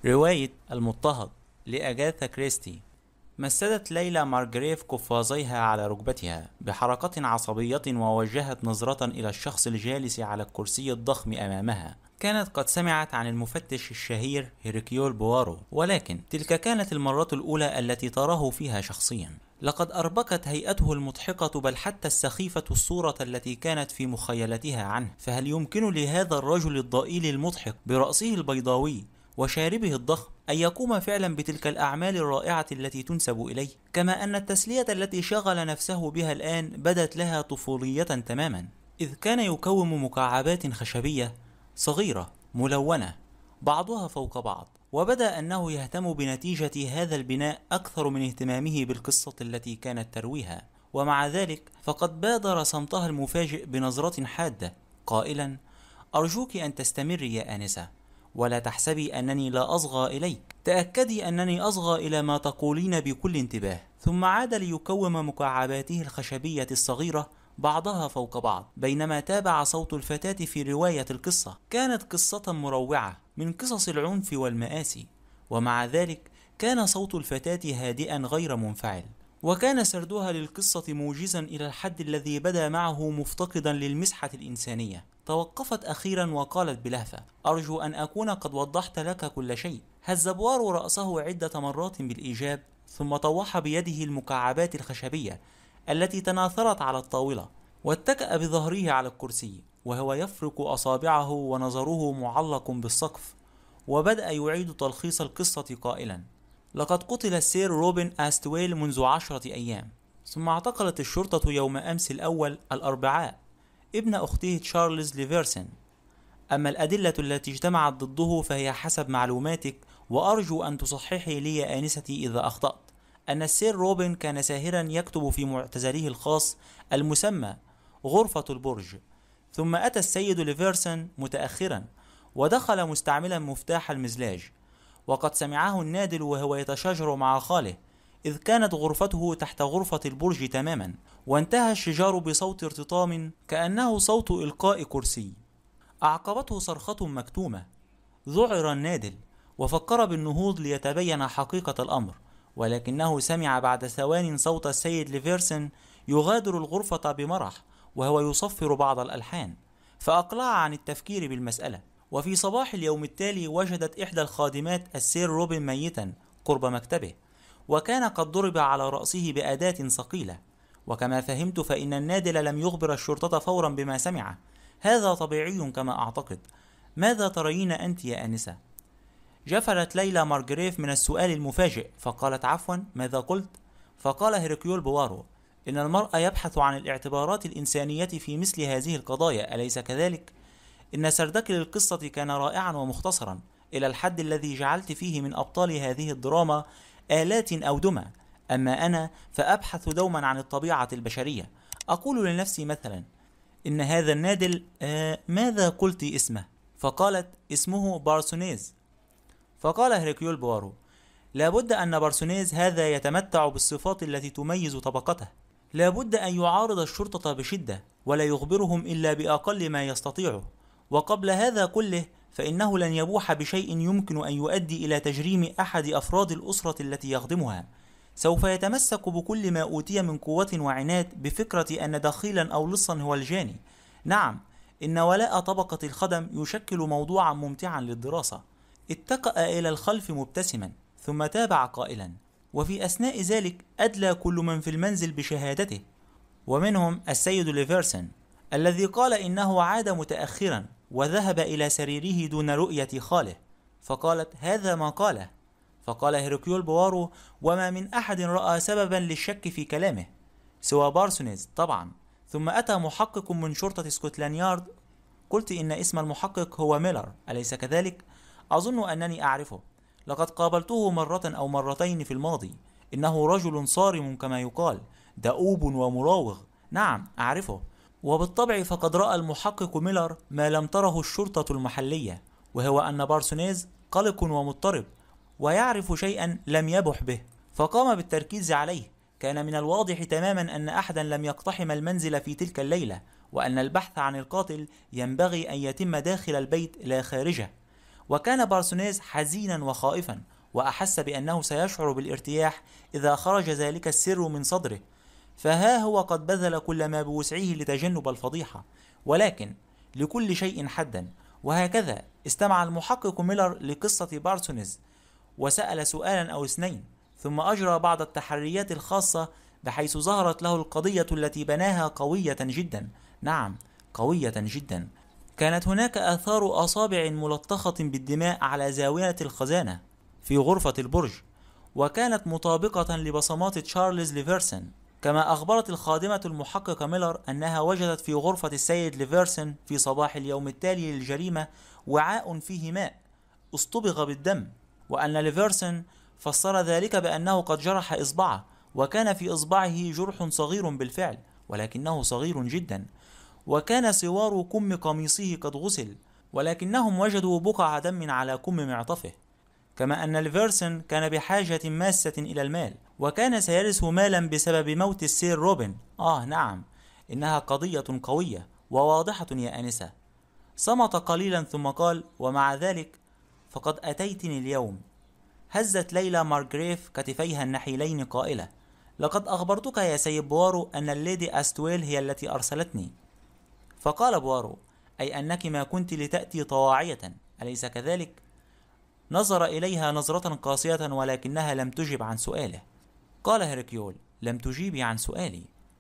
رواية المضطهد لأجاثا كريستي. مسدت ليلى مارجريف قفازيها على ركبتها بحركة عصبية ووجهت نظرة إلى الشخص الجالس على الكرسي الضخم أمامها. كانت قد سمعت عن المفتش الشهير هيركيول بوارو، ولكن تلك كانت المرة الأولى التي تراه فيها شخصيا. لقد أربكت هيئته المضحكة بل حتى السخيفة الصورة التي كانت في مخيلتها عنه. فهل يمكن لهذا الرجل الضئيل المضحك برأسه البيضاوي وشاربه الضخم أن يقوم فعلا بتلك الأعمال الرائعة التي تنسب إليه؟ كما أن التسلية التي شغل نفسه بها الآن بدت لها طفولية تماما، إذ كان يكوم مكعبات خشبية صغيرة ملونة بعضها فوق بعض، وبدا أنه يهتم بنتيجة هذا البناء أكثر من اهتمامه بالقصة التي كانت ترويها. ومع ذلك فقد بادر صمتها المفاجئ بنظرة حادة قائلا: أرجوك أن تستمري يا آنسة، ولا تحسبي أنني لا أصغى إليك، تأكدي أنني أصغى إلى ما تقولين بكل انتباه. ثم عاد ليكوم مكعباته الخشبية الصغيرة بعضها فوق بعض، بينما تابع صوت الفتاة في رواية القصة. كانت قصة مروعة من قصص العنف والمآسي، ومع ذلك كان صوت الفتاة هادئا غير منفعل، وكان سردها للقصة موجزا إلى الحد الذي بدا معه مفتقدا للمسحة الإنسانية. توقفت أخيرا وقالت بلهفة: أرجو أن أكون قد وضحت لك كل شيء. هز بوارو رأسه عدة مرات بالإيجاب، ثم طوح بيده المكعبات الخشبية التي تناثرت على الطاولة، واتكأ بظهره على الكرسي وهو يفرك أصابعه ونظره معلق بالسقف، وبدأ يعيد تلخيص القصة قائلا: لقد قتل السير روبن أستويل منذ 10 أيام، ثم اعتقلت الشرطة يوم أمس الأول الأربعاء ابن أخته تشارلز ليفرسن. أما الأدلة التي اجتمعت ضده فهي حسب معلوماتك، وأرجو أن تصححي لي يا آنستي إذا أخطأت، أن السير روبن كان ساهرا يكتب في معتزله الخاص المسمى غرفة البرج، ثم أتى السيد ليفرسن متأخرا ودخل مستعملا مفتاح المزلاج، وقد سمعه النادل وهو يتشاجر مع خاله، إذ كانت غرفته تحت غرفة البرج تماما، وانتهى الشجار بصوت ارتطام كأنه صوت إلقاء كرسي. أعقبته صرخة مكتومة. ذعر النادل وفكر بالنهوض ليتبين حقيقة الأمر، ولكنه سمع بعد ثوان صوت السيد ليفرسن يغادر الغرفة بمرح وهو يصفر بعض الألحان، فأقلع عن التفكير بالمسألة. وفي صباح اليوم التالي وجدت إحدى الخادمات السير روبن ميتا قرب مكتبه، وكان قد ضرب على رأسه بأداة ثقيلة. وكما فهمت فإن النادل لم يخبر الشرطة فورا بما سمع. هذا طبيعي كما أعتقد. ماذا ترين أنت يا آنسة؟ جفلت ليلى مارجريف من السؤال المفاجئ فقالت: عفوا، ماذا قلت؟ فقال هيركيول بوارو: إن المرء يبحث عن الاعتبارات الإنسانية في مثل هذه القضايا، أليس كذلك؟ إن سردك للقصة كان رائعا ومختصرا إلى الحد الذي جعلت فيه من أبطال هذه الدراما آلات أو دمى. أما أنا فأبحث دوما عن الطبيعة البشرية. أقول لنفسي مثلا: إن هذا النادل ماذا قلت اسمه؟ فقالت: اسمه بارسونيز. فقال هيركيول بوارو: لابد أن بارسونيز هذا يتمتع بالصفات التي تميز طبقته. لابد أن يعارض الشرطة بشدة ولا يخبرهم إلا بأقل ما يستطيعه، وقبل هذا كله فإنه لن يبوح بشيء يمكن أن يؤدي إلى تجريم أحد أفراد الأسرة التي يخدمها. سوف يتمسك بكل ما أوتي من قوة وعناد بفكرة أن دخيلا أو لصا هو الجاني. نعم، إن ولاء طبقة الخدم يشكل موضوعا ممتعا للدراسة. اتكأ إلى الخلف مبتسما ثم تابع قائلا: وفي أثناء ذلك أدلى كل من في المنزل بشهادته، ومنهم السيد ليفرسن الذي قال إنه عاد متأخرا وذهب إلى سريره دون رؤية خاله. فقالت: هذا ما قاله. فقال هيركيول بوارو: وما من أحد رأى سببا للشك في كلامه سوى بارسونيز طبعا. ثم أتى محقق من شرطة سكوتلاند يارد. قلت إن اسم المحقق هو ميلر، أليس كذلك؟ أظن أنني أعرفه، لقد قابلته مرة أو مرتين في الماضي. إنه رجل صارم كما يقال، دؤوب ومراوغ. نعم أعرفه، وبالطبع فقد رأى المحقق ميلر ما لم تره الشرطة المحلية، وهو أن بارسونيز قلق ومضطرب ويعرف شيئا لم يبح به، فقام بالتركيز عليه. كان من الواضح تماما أن أحدا لم يقتحم المنزل في تلك الليلة، وأن البحث عن القاتل ينبغي أن يتم داخل البيت لا خارجه. وكان بارسونيز حزينا وخائفا، وأحس بأنه سيشعر بالارتياح إذا خرج ذلك السر من صدره، فها هو قد بذل كل ما بوسعه لتجنب الفضيحة، ولكن لكل شيء حدا. وهكذا استمع المحقق ميلر لقصة بارسونيز، وسأل سؤالا أو اثنين، ثم أجرى بعض التحريات الخاصة، بحيث ظهرت له القضية التي بناها قوية جدا. نعم، قوية جدا. كانت هناك آثار أصابع ملطخة بالدماء على زاوية الخزانة في غرفة البرج، وكانت مطابقة لبصمات تشارلز ليفرسون. كما أخبرت الخادمة المحقق ميلر أنها وجدت في غرفة السيد ليفرسون في صباح اليوم التالي للجريمة وعاء فيه ماء اصطبغ بالدم، وأن ليفرسون فسر ذلك بأنه قد جرح إصبعه، وكان في إصبعه جرح صغير بالفعل، ولكنه صغير جدا، وكان سوار كم قميصه قد غسل، ولكنهم وجدوا بقع دم على كم معطفه. كما أن ليفرسون كان بحاجة ماسة إلى المال، وكان سيرث مالا بسبب موت السير روبن. نعم، إنها قضية قوية وواضحة يا آنسة. صمت قليلا ثم قال: ومع ذلك فقد أتيتني اليوم. هزت ليلى مارغريف كتفيها النحيلين قائلة: لقد أخبرتك يا سيد بوارو أن الليدي أستويل هي التي أرسلتني. فقال بوارو: أي أنك ما كنت لتأتي طواعية، أليس كذلك؟ نظر إليها نظرة قاسية، ولكنها لم تجب عن سؤاله. قال هيركيول: لم تجيبي عن سؤالي.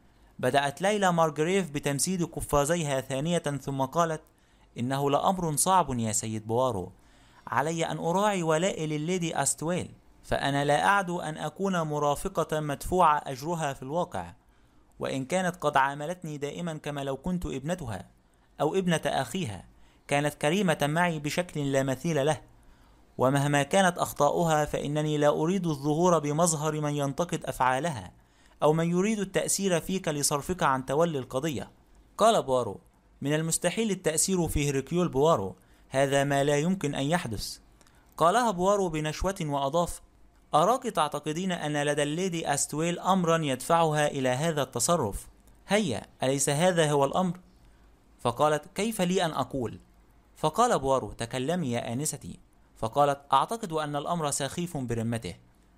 بدأت ليلى مارغريف بتمسيد قفازيها ثانية، ثم قالت: إنه لأمر صعب يا سيد بوارو، علي أن أراعي ولائي لليدي أستويل، فأنا لا أعدو أن أكون مرافقة مدفوع أجرها في الواقع، وإن كانت قد عاملتني دائما كما لو كنت ابنتها أو ابنة أخيها. كانت كريمة معي بشكل لا مثيل له، ومهما كانت أخطاؤها فإنني لا أريد الظهور بمظهر من ينتقد أفعالها أو من يريد التأثير فيك لصرفك عن تولي القضية. قال بوارو: من المستحيل التأثير في هيركيول بوارو، هذا ما لا يمكن أن يحدث. قالها بوارو بنشوة وأضاف: أراك تعتقدين أن لدى الليدي أستويل أمرا يدفعها إلى هذا التصرف. هيا، أليس هذا هو الأمر؟ فقالت: كيف لي أن أقول؟ فقال بوارو: تكلمي يا آنستي. فقالت: أعتقد أن الأمر سخيف برمته.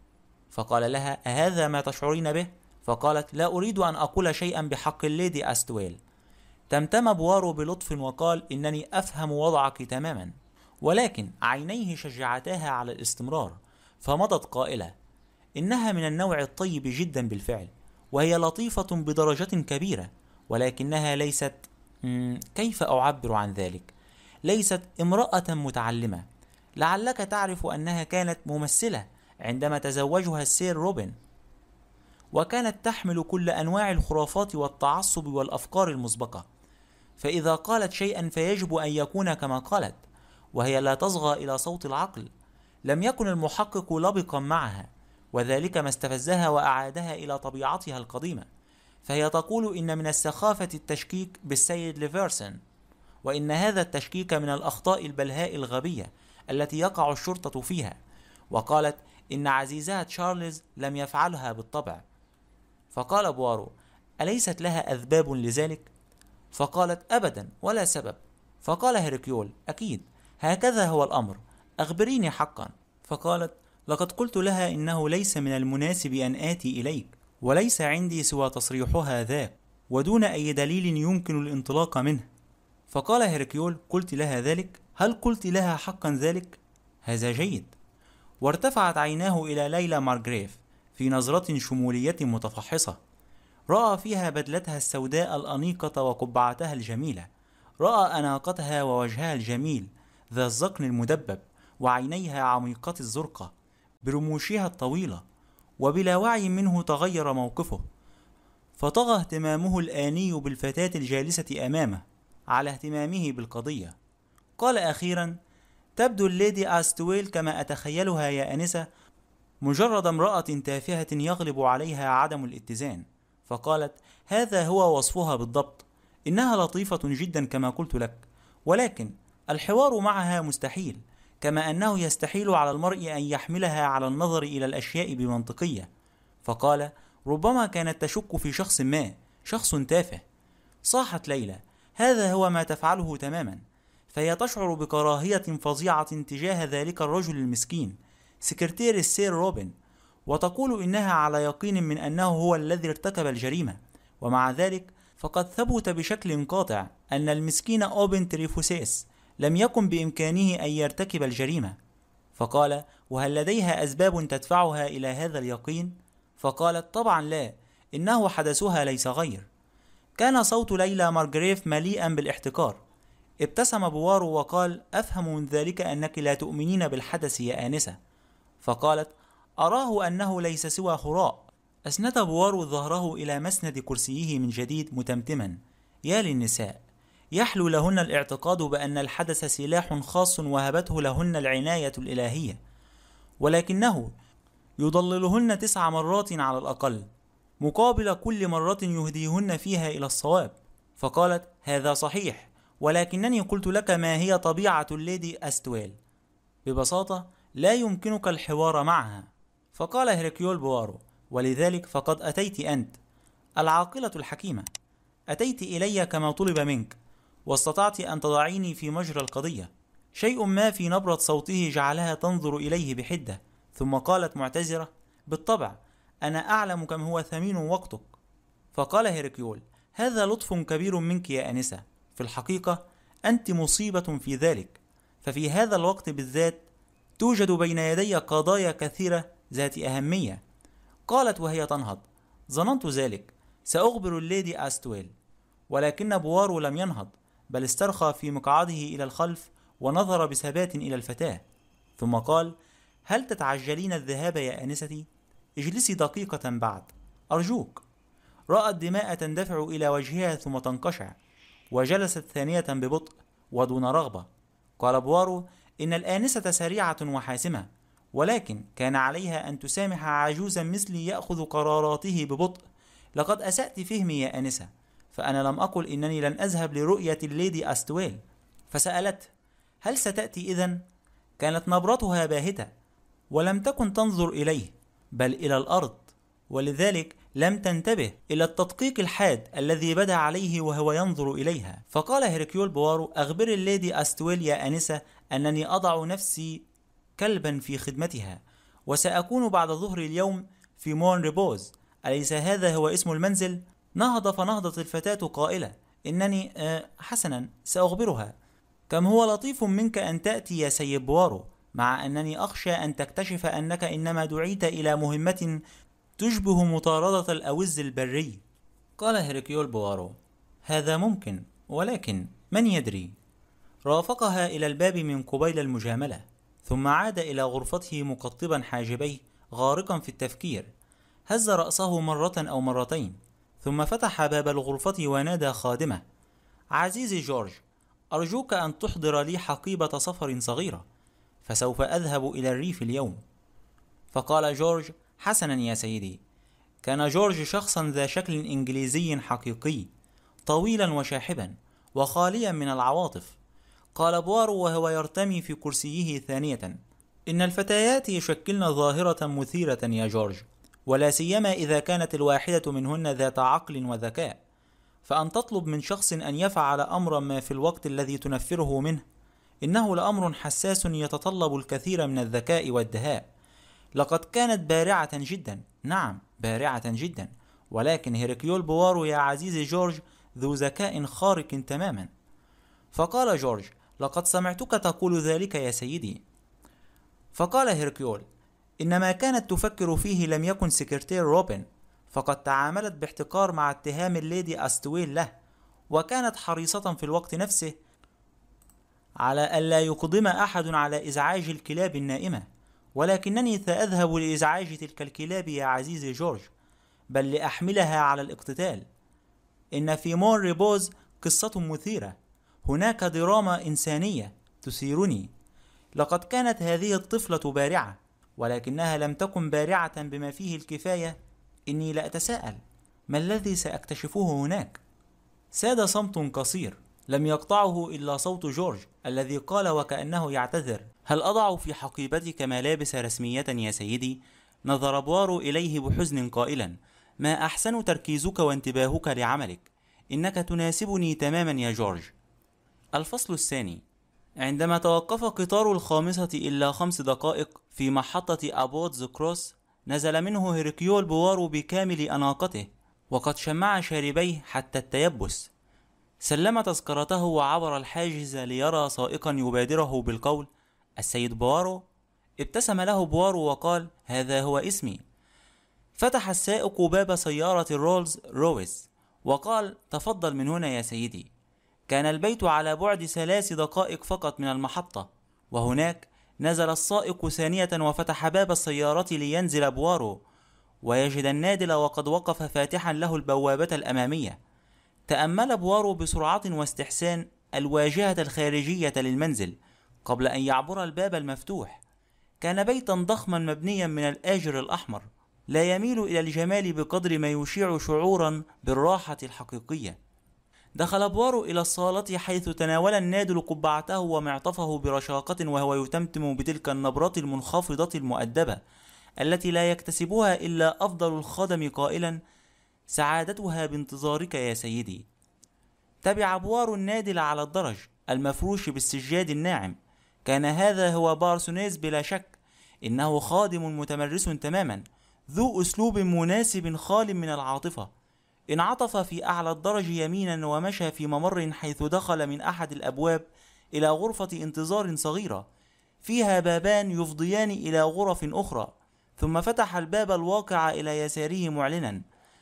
فقال لها: أهذا ما تشعرين به؟ فقالت: لا أريد أن أقول شيئا بحق الليدي أستويل. تمتم بوارو بلطف وقال: إنني أفهم وضعك تماما، ولكن عينيه شجعتاها على الاستمرار، فمضت قائلة: إنها من النوع الطيب جدا بالفعل، وهي لطيفة بدرجة كبيرة، ولكنها ليست كيف أعبر عن ذلك؟ ليست امرأة متعلمة. لعلك تعرف أنها كانت ممثلة عندما تزوجها السير روبن، وكانت تحمل كل أنواع الخرافات والتعصب والأفكار المسبقة، فإذا قالت شيئا فيجب أن يكون كما قالت، وهي لا تصغى إلى صوت العقل. لم يكن المحقق لبقا معها، وذلك ما استفزها وأعادها إلى طبيعتها القديمة، فهي تقول إن من السخافة التشكيك بالسيد ليفرسون، وإن هذا التشكيك من الأخطاء البلهاء الغبية التي يقع الشرطة فيها، وقالت إن عزيزها تشارلز لم يفعلها بالطبع. فقال بوارو: أليست لها أسباب لذلك؟ فقالت: أبدا، ولا سبب. فقال هيركيول: أكيد هكذا هو الأمر، أخبريني حقا. فقالت: لقد قلت لها إنه ليس من المناسب أن آتي إليك، وليس عندي سوى تصريحها ذاك، ودون أي دليل يمكن الانطلاق منه. فقال هيركيول: قلت لها ذلك؟ هل قلت لها حقا ذلك؟ هذا جيد. وارتفعت عيناه إلى ليلى مارغريف في نظرة شمولية متفحصة، رأى فيها بدلتها السوداء الأنيقة وقبعتها الجميلة، رأى أناقتها ووجهها الجميل ذا الذقن المدبب، وعينيها عميقة الزرقة برموشها الطويلة. وبلا وعي منه تغير موقفه، فطغى اهتمامه الآني بالفتاة الجالسة أمامه على اهتمامه بالقضية. قال أخيرا: تبدو الليدي أستويل كما أتخيلها يا أنسة، مجرد امرأة تافهة يغلب عليها عدم الاتزان. فقالت: هذا هو وصفها بالضبط، إنها لطيفة جدا كما قلت لك، ولكن الحوار معها مستحيل، كما أنه يستحيل على المرء أن يحملها على النظر إلى الأشياء بمنطقية. فقال: ربما كانت تشك في شخص ما، شخص تافه. صاحت ليلى: هذا هو ما تفعله تماما، فهي تشعر بكراهية فظيعة تجاه ذلك الرجل المسكين سكرتير السير روبن، وتقول إنها على يقين من أنه هو الذي ارتكب الجريمة، ومع ذلك فقد ثبت بشكل قاطع أن المسكين أوبن تريفوسيس لم يكن بإمكانه أن يرتكب الجريمة. فقال: وهل لديها أسباب تدفعها إلى هذا اليقين؟ فقالت: طبعا لا، إنه حدثها ليس غير. كان صوت ليلى مارغريف مليئا بالاحتقار. ابتسم بوارو وقال: أفهم من ذلك أنك لا تؤمنين بالحدث يا آنسة. فقالت: أراه أنه ليس سوى هراء. أسند بوارو ظهره إلى مسند كرسيه من جديد متمتما. يا للنساء، يحلو لهن الاعتقاد بأن الحدث سلاح خاص وهبته لهن العناية الإلهية، ولكنه يضللهن 9 مرات على الأقل مقابل كل مرة يهديهن فيها إلى الصواب. فقالت: هذا صحيح، ولكنني قلت لك ما هي طبيعة الليدي أستويل. ببساطة لا يمكنك الحوار معها. فقال هيركيول بوارو: ولذلك فقد أتيت أنت العاقلة الحكيمة، أتيت إلي كما طلب منك، واستطعت أن تضعيني في مجرى القضية. شيء ما في نبرة صوته جعلها تنظر إليه بحدة، ثم قالت معتذرة: بالطبع، أنا أعلم كم هو ثمين وقتك. فقال هيركيول: هذا لطف كبير منك يا أنسة، في الحقيقة أنت مصيبة في ذلك، ففي هذا الوقت بالذات توجد بين يدي قضايا كثيرة ذات أهمية. قالت وهي تنهض: ظننت ذلك، سأخبر الليدي أستويل. ولكن بوارو لم ينهض، بل استرخى في مقعده إلى الخلف ونظر بثبات إلى الفتاة، ثم قال: هل تتعجلين الذهاب يا آنستي؟ اجلسي دقيقة بعد، أرجوك. رأت دماء تندفع إلى وجهها ثم تنقشع، وجلست ثانية ببطء ودون رغبة. قال بوارو: إن الآنسة سريعة وحاسمة، ولكن كان عليها أن تسامح عجوزا مثلي يأخذ قراراته ببطء. لقد أسأت فهمي يا آنسة، فأنا لم أقل إنني لن أذهب لرؤية الليدي أستويل. فسألته: هل ستأتي إذن؟ كانت نبرتها باهتة، ولم تكن تنظر إليه بل إلى الأرض، ولذلك لم تنتبه إلى التدقيق الحاد الذي بدا عليه وهو ينظر إليها. فقال هيركيول بوارو: أخبر الليدي أستويل يا آنسة أنني أضع نفسي كلبا في خدمتها، وسأكون بعد ظهر اليوم في مون ريبوز. أليس هذا هو اسم المنزل؟ نهض فنهضت الفتاة قائلة: إنني حسنا سأخبرها. كم هو لطيف منك أن تأتي يا سيد بوارو، مع أنني أخشى أن تكتشف أنك إنما دعيت إلى مهمة تشبه مطاردة الأوز البري. قال هيركيول بوارو: هذا ممكن، ولكن من يدري. رافقها إلى الباب من قبيل المجاملة، ثم عاد إلى غرفته مقطبا حاجبيه غارقا في التفكير. هز رأسه مرة أو مرتين، ثم فتح باب الغرفة ونادى خادمه: عزيزي جورج، أرجوك أن تحضر لي حقيبة سفر صغيرة، فسوف أذهب إلى الريف اليوم. فقال جورج: حسنا يا سيدي. كان جورج شخصا ذا شكل إنجليزي حقيقي، طويلا وشاحبا وخاليا من العواطف. قال بوارو وهو يرتمي في كرسيه ثانية: إن الفتيات يشكلن ظاهرة مثيرة يا جورج، ولا سيما إذا كانت الواحدة منهن ذات عقل وذكاء. فأن تطلب من شخص أن يفعل أمرا ما في الوقت الذي تنفره منه، إنه لأمر حساس يتطلب الكثير من الذكاء والدهاء. لقد كانت بارعة جدا، نعم بارعة جدا، ولكن هيركيول بوارو يا عزيزي جورج ذو ذكاء خارق تماما. فقال جورج: لقد سمعتك تقول ذلك يا سيدي. فقال هيركيول: إنما كانت تفكر فيه لم يكن سكرتير روبن، فقد تعاملت باحتقار مع اتهام الليدي أستويل له، وكانت حريصة في الوقت نفسه على ألا يقدم أحد على إزعاج الكلاب النائمة. ولكنني سأذهب لإزعاج تلك الكلاب يا عزيزي جورج، بل لأحملها على الاقتتال. إن في مون ريبوز قصة مثيرة، هناك دراما إنسانية تثيرني. لقد كانت هذه الطفلة بارعة، ولكنها لم تكن بارعة بما فيه الكفاية. إني لأتساءل ما الذي سأكتشفه هناك؟ ساد صمت قصير لم يقطعه إلا صوت جورج الذي قال وكأنه يعتذر: هل أضع في حقيبتك ملابس رسمية يا سيدي؟ نظر بوارو إليه بحزن قائلا: ما أحسن تركيزك وانتباهك لعملك، إنك تناسبني تماما يا جورج. الفصل الثاني. عندما توقف قطار الخامسة إلا 5 دقائق في محطة أبوتز كروس، نزل منه هيركيول بوارو بكامل أناقته وقد شمع شاربيه حتى التيبس. سلم تذكرته وعبر الحاجز ليرى سائقا يبادره بالقول: السيد بوارو. ابتسم له بوارو وقال: هذا هو اسمي. فتح السائق باب سيارة الرولز رويس وقال: تفضل من هنا يا سيدي. كان البيت على بعد 3 دقائق فقط من المحطة، وهناك نزل السائق ثانية وفتح باب السيارة لينزل بوارو ويجد النادل وقد وقف فاتحا له البوابة الأمامية. تأمل بوارو بسرعة واستحسان الواجهة الخارجية للمنزل قبل أن يعبر الباب المفتوح. كان بيتا ضخما مبنيا من الآجر الأحمر، لا يميل إلى الجمال بقدر ما يشيع شعورا بالراحة الحقيقية. دخل بوارو إلى الصالة حيث تناول النادل قبعته ومعطفه برشاقة وهو يتمتم بتلك النبرات المنخفضة المؤدبة التي لا يكتسبها إلا أفضل الخدم قائلا: سعادتها بانتظارك يا سيدي. تبع بوارو النادل على الدرج المفروش بالسجاد الناعم. كان هذا هو بارسونيز بلا شك. إنه خادم متمرس تماما، ذو أسلوب مناسب خال من العاطفة. انعطف في أعلى الدرج يمينا ومشى في ممر حيث دخل من أحد الأبواب إلى غرفة انتظار صغيرة فيها بابان يفضيان إلى غرف أخرى، ثم فتح الباب الواقع إلى يساره معلنا: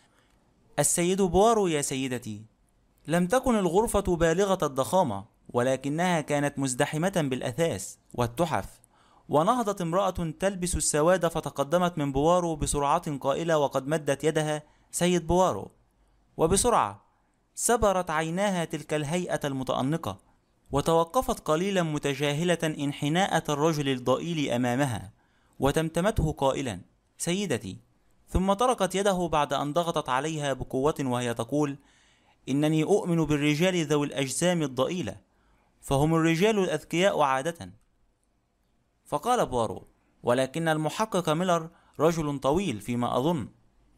السيد بوارو يا سيدتي. لم تكن الغرفة بالغة الضخامة، ولكنها كانت مزدحمة بالأثاث والتحف. ونهضت امرأة تلبس السواد فتقدمت من بوارو بسرعة قائلة وقد مدت يدها: سيد بوارو. وبسرعة سبرت عيناها تلك الهيئة المتأنقة وتوقفت قليلا متجاهلة انحناءة الرجل الضئيل أمامها، وتمتمته قائلا: سيدتي. ثم تركت يده بعد أن ضغطت عليها بقوة وهي تقول: إنني أؤمن بالرجال ذوي الأجسام الضئيلة، فهم الرجال الأذكياء عادة. فقال بوارو: ولكن المحقق ميلر رجل طويل فيما أظن.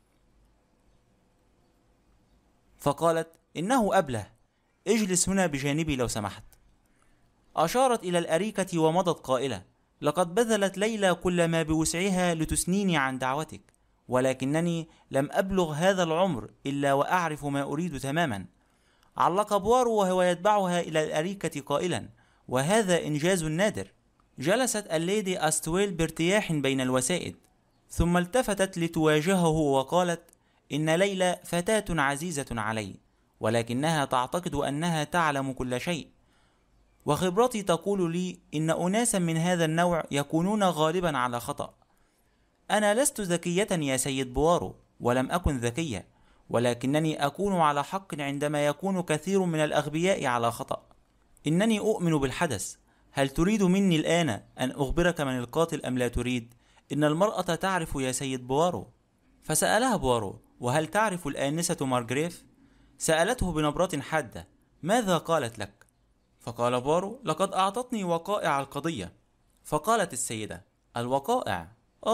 فقالت: إنه أبله، اجلس هنا بجانبي لو سمحت. أشارت إلى الأريكة ومضت قائلة: لقد بذلت ليلى كل ما بوسعها لتثنيني عن دعوتك، ولكنني لم أبلغ هذا العمر إلا وأعرف ما أريد تماما. علق بوارو وهو يتبعها إلى الأريكة قائلا: وهذا إنجاز نادر. جلست الليدي أستويل بارتياح بين الوسائد، ثم التفتت لتواجهه وقالت: إن ليلى فتاة عزيزة علي، ولكنها تعتقد أنها تعلم كل شيء، وخبرتي تقول لي إن أناسا من هذا النوع يكونون غالبا على خطأ. أنا لست ذكية يا سيد بوارو، ولم أكن ذكية، ولكنني أكون على حق عندما يكون كثير من الأغبياء على خطأ. إنني أؤمن بالحدث. هل تريد مني الآن أن أخبرك من القاتل أم لا تريد؟ إن المرأة تعرف يا سيد بوارو. فسألها بوارو: وهل تعرف الآنسة مارغريف؟ سألته بنبرة حادة: ماذا قالت لك؟ فقال بوارو: لقد أعطتني وقائع القضية. فقالت السيدة: الوقائع؟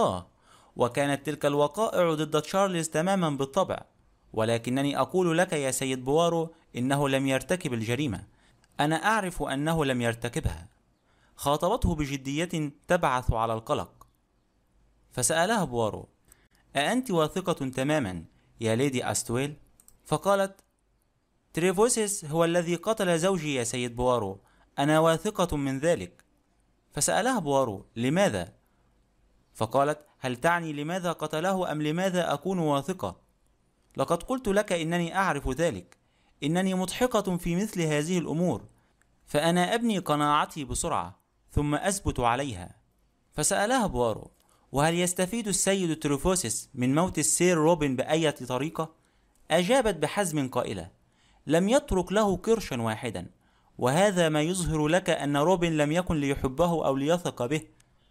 وكانت تلك الوقائع ضد تشارلز تماما بالطبع، ولكنني أقول لك يا سيد بوارو إنه لم يرتكب الجريمة. أنا أعرف أنه لم يرتكبها. خاطبته بجدية تبعث على القلق. فسألها بوارو: أأنت واثقة تماما يا ليدي أستويل؟ فقالت: تريفوسيس هو الذي قتل زوجي يا سيد بوارو، أنا واثقة من ذلك. فسألها بوارو: لماذا؟ فقالت: هل تعني لماذا قتله أم لماذا أكون واثقة؟ لقد قلت لك إنني أعرف ذلك. إنني مضحكة في مثل هذه الأمور، فأنا أبني قناعتي بسرعة ثم أثبت عليها. فسألها بوارو: وهل يستفيد السيد تريفوسيس من موت السير روبن بأي طريقة؟ أجابت بحزم قائلة: لم يترك له قرشا واحدا، وهذا ما يظهر لك أن روبن لم يكن ليحبه أو ليثق به.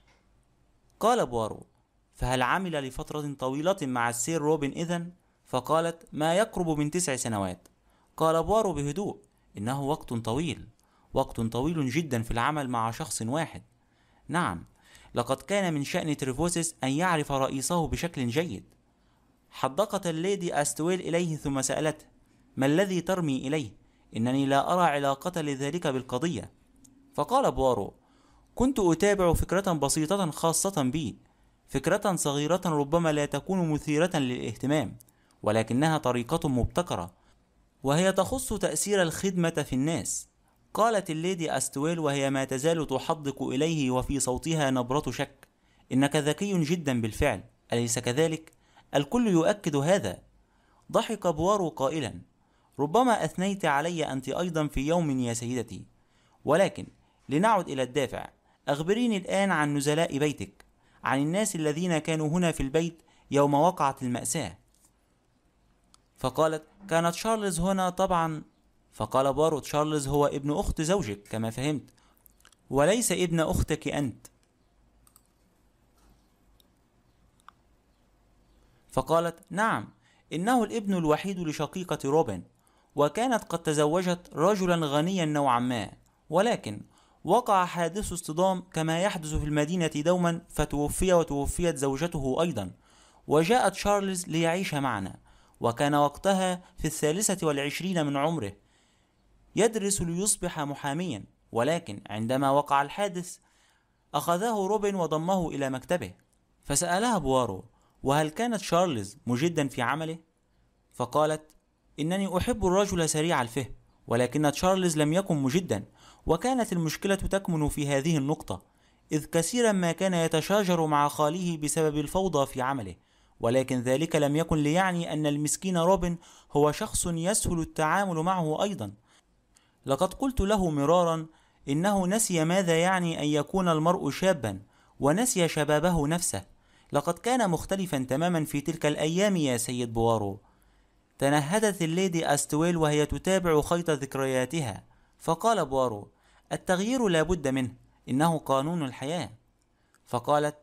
قال بوارو: فهل عمل لفترة طويلة مع السير روبن إذن؟ فقالت: ما يقرب من 9 سنوات. قال بوارو بهدوء: إنه وقت طويل، وقت طويل جدا في العمل مع شخص واحد. نعم، لقد كان من شأن تريفوسيس أن يعرف رئيسه بشكل جيد. حدقت الليدي أستويل إليه ثم سألته: ما الذي ترمي إليه؟ إنني لا أرى علاقة لذلك بالقضية. فقال بوارو: كنت أتابع فكرة بسيطة خاصة بي، فكرة صغيرة ربما لا تكون مثيرة للاهتمام، ولكنها طريقة مبتكرة، وهي تخص تأثير الخدمة في الناس. قالت الليدي أستويل وهي ما تزال تحدق إليه وفي صوتها نبرة شك: إنك ذكي جدا بالفعل، أليس كذلك؟ الكل يؤكد هذا. ضحك بوارو قائلا: ربما أثنيت علي أنت أيضا في يوم يا سيدتي، ولكن لنعد إلى الدافع. أخبريني الآن عن نزلاء بيتك، عن الناس الذين كانوا هنا في البيت يوم وقعت المأساة. فقالت: كان تشارلز هنا طبعا. فقال بارو: تشارلز هو ابن أخت زوجك كما فهمت، وليس ابن أختك أنت. فقالت: نعم، إنه الابن الوحيد لشقيقة روبن، وكانت قد تزوجت رجلا غنيا نوعا ما، ولكن وقع حادث اصطدام كما يحدث في المدينة دوما، فتوفي وتوفيت زوجته أيضا، وجاء تشارلز ليعيش معنا، وكان وقتها في 23 من عمره، يدرس ليصبح محاميا، ولكن عندما وقع الحادث أخذه روبن وضمه إلى مكتبه. فسألها بوارو: وهل كان تشارلز مجدا في عمله؟ فقالت: إنني أحب الرجل سريع الفهم، ولكن تشارلز لم يكن مجدا، وكانت المشكلة تكمن في هذه النقطة، إذ كثيرا ما كان يتشاجر مع خاله بسبب الفوضى في عمله، ولكن ذلك لم يكن ليعني أن المسكين روبن هو شخص يسهل التعامل معه أيضا. لقد قلت له مرارا إنه نسي ماذا يعني أن يكون المرء شابا، ونسي شبابه نفسه. لقد كان مختلفا تماما في تلك الأيام يا سيد بوارو. تنهدت الليدي أستويل وهي تتابع خيط ذكرياتها. فقال بوارو: التغيير لا بد منه، إنه قانون الحياة. فقالت: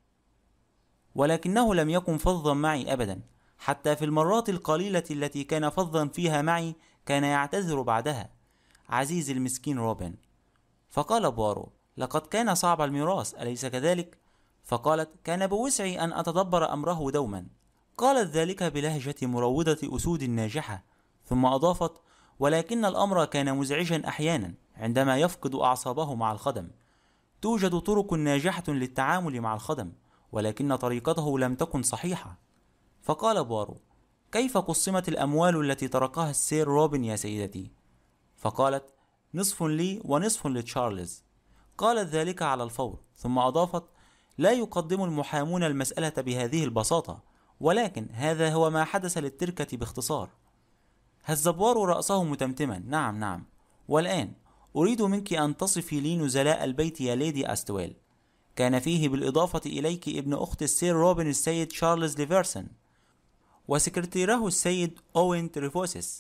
ولكنه لم يكن فظا معي أبدا، حتى في المرات القليلة التي كان فظا فيها معي كان يعتذر بعدها. عزيزي المسكين روبن. فقال بوارو: لقد كان صعب الميراث، أليس كذلك؟ فقالت: كان بوسعي أن أتدبر أمره دوما. قالت ذلك بلهجة مروضة أسود ناجحة، ثم أضافت: ولكن الأمر كان مزعجا أحيانا عندما يفقد أعصابه مع الخدم. توجد طرق ناجحة للتعامل مع الخدم، ولكن طريقته لم تكن صحيحة. فقال بوارو: كيف قسمت الأموال التي تركها السير روبن يا سيدتي؟ فقالت: نصف لي ونصف لتشارلز. قالت ذلك على الفور، ثم أضافت: لا يقدم المحامون المسألة بهذه البساطة، ولكن هذا هو ما حدث للتركة باختصار. هز بوارو رأسه متمتما: نعم نعم. والآن أريد منك أن تصفي لي نزلاء البيت يا ليدي أستويل. كان فيه بالإضافة إليك ابن أخت السير روبن السيد تشارلز ليفرسون، وسكرتيره السيد أوين تريفوسيس،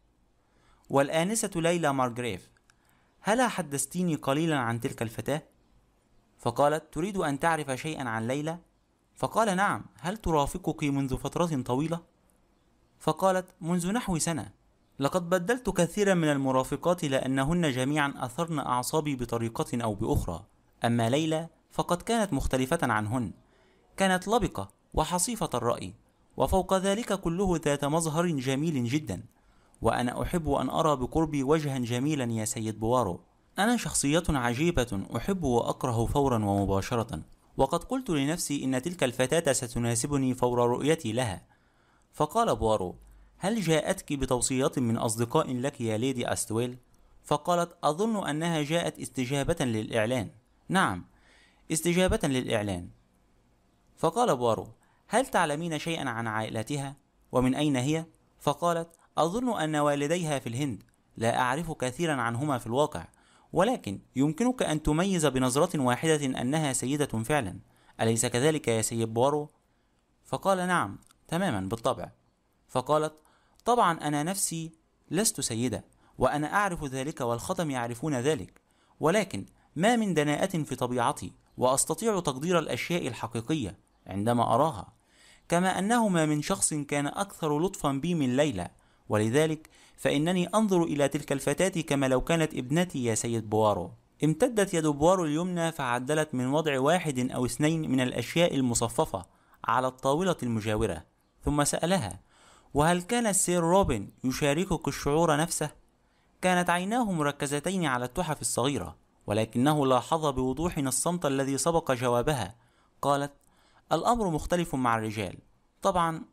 والآنسة ليلى مارغريف. هلا حدثتيني قليلا عن تلك الفتاة؟ فقالت: تريد أن تعرف شيئا عن ليلى؟ فقال: نعم. هل ترافقك منذ فترة طويلة؟ فقالت: منذ نحو سنة. لقد بدلت كثيرا من المرافقات لأنهن جميعا أثرن أعصابي بطريقة أو بأخرى، أما ليلى فقد كانت مختلفة عنهن. كانت لبقة وحصيفة الرأي، وفوق ذلك كله ذات مظهر جميل جدا، وأنا أحب أن أرى بقربي وجها جميلا يا سيد بوارو. أنا شخصية عجيبة أحب وأكره فورا ومباشرة، وقد قلت لنفسي إن تلك الفتاة ستناسبني فور رؤيتي لها. فقال بوارو: هل جاءتك بتوصيات من أصدقاء لك يا ليدي أستويل؟ فقالت: أظن أنها جاءت استجابة للإعلان. نعم، استجابة للإعلان. فقال بوارو: هل تعلمين شيئا عن عائلتها؟ ومن أين هي؟ فقالت: أظن أن والديها في الهند، لا أعرف كثيرا عنهما في الواقع، ولكن يمكنك أن تميز بنظرة واحدة أنها سيدة فعلا، أليس كذلك يا سيد بوارو؟ فقال: نعم تماما بالطبع. فقالت: طبعا أنا نفسي لست سيدة، وأنا أعرف ذلك والخدم يعرفون ذلك، ولكن ما من دناءة في طبيعتي، وأستطيع تقدير الأشياء الحقيقية عندما أراها، كما أنه ما من شخص كان أكثر لطفا بي من ليلى، ولذلك فإنني أنظر إلى تلك الفتاة كما لو كانت ابنتي يا سيد بوارو. امتدت يد بوارو اليمنى فعدلت من وضع واحد أو اثنين من الأشياء المصففة على الطاولة المجاورة، ثم سألها: وهل كان السير روبن يشاركك الشعور نفسه؟ كانت عيناه مركزتين على التحف الصغيرة، ولكنه لاحظ بوضوح الصمت الذي سبق جوابها. قالت: الأمر مختلف مع الرجال. طبعا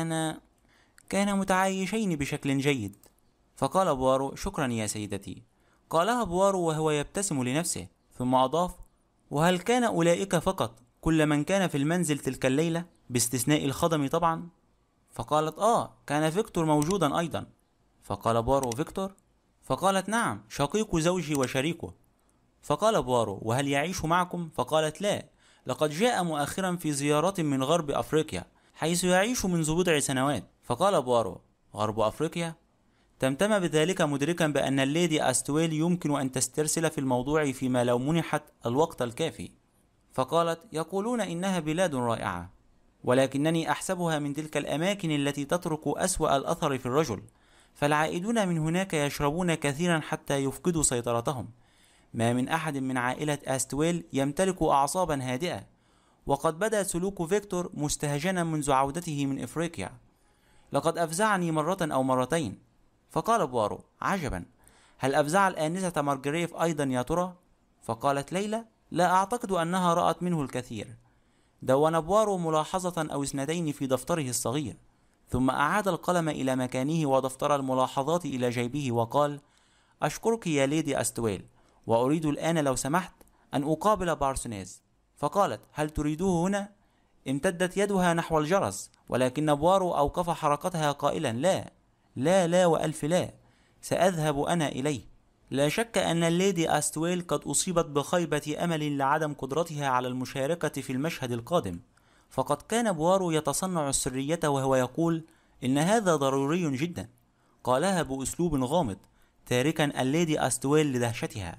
كان متعايشين بشكل جيد. فقال بوارو: شكرا يا سيدتي. قالها بوارو وهو يبتسم لنفسه، ثم أضاف: وهل كان أولئك فقط كل من كان في المنزل تلك الليلة باستثناء الخدم طبعا؟ فقالت: كان فيكتور موجودا أيضا. فقال بوارو: فيكتور؟ فقالت: نعم، شقيق زوجي وشريكه. فقال بوارو: وهل يعيش معكم؟ فقالت: لا، لقد جاء مؤخرا في زيارة من غرب أفريقيا، حيث يعيش منذ بضع سنوات. فقال بوارو: غرب أفريقيا؟ تمتم بذلك مدركا بأن الليدي أستويل يمكن أن تسترسل في الموضوع فيما لو منحت الوقت الكافي. فقالت: يقولون إنها بلاد رائعة، ولكنني أحسبها من تلك الأماكن التي تترك أسوأ الأثر في الرجل، فالعائدون من هناك يشربون كثيرا حتى يفقدوا سيطرتهم. ما من أحد من عائلة أستويل يمتلك أعصابا هادئة، وقد بدأ سلوك فيكتور مستهجنا منذ عودته من إفريقيا. لقد أفزعني مرة أو مرتين. فقال بوارو: عجبا، هل أفزع الآنسة مارغريف أيضا يا ترى؟ فقالت ليلى: لا أعتقد أنها رأت منه الكثير. دون بوارو ملاحظة أو اثنتين في دفتره الصغير، ثم أعاد القلم إلى مكانه ودفتر الملاحظات إلى جيبه وقال: أشكرك يا ليدي أستويل، وأريد الآن لو سمحت أن أقابل بارسونيز. فقالت: هل تريده هنا؟ امتدت يدها نحو الجرس، ولكن بوارو أوقف حركتها قائلا: لا لا لا وألف لا، سأذهب أنا إليه. لا شك أن الليدي أستويل قد أصيبت بخيبة أمل لعدم قدرتها على المشاركة في المشهد القادم، فقد كان بوارو يتصنع السرية وهو يقول: إن هذا ضروري جدا. قالها بأسلوب غامض، تاركا الليدي أستويل لدهشتها.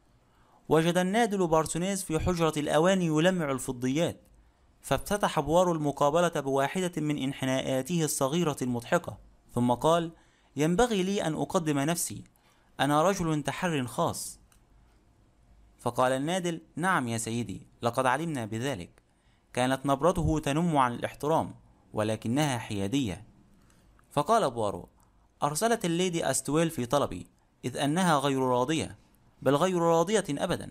وجد النادل بارسونيز في حجرة الأواني يلمع الفضيات، فافتتح بوارو المقابلة بواحدة من انحناءاته الصغيرة المضحكة، ثم قال: ينبغي لي أن أقدم نفسي، أنا رجل تحر خاص. فقال النادل: نعم يا سيدي، لقد علمنا بذلك. كانت نبرته تنم عن الاحترام، ولكنها حيادية. فقال بوارو: أرسلت الليدي أستويل في طلبي، إذ أنها غير راضية، بل غير راضية أبدا.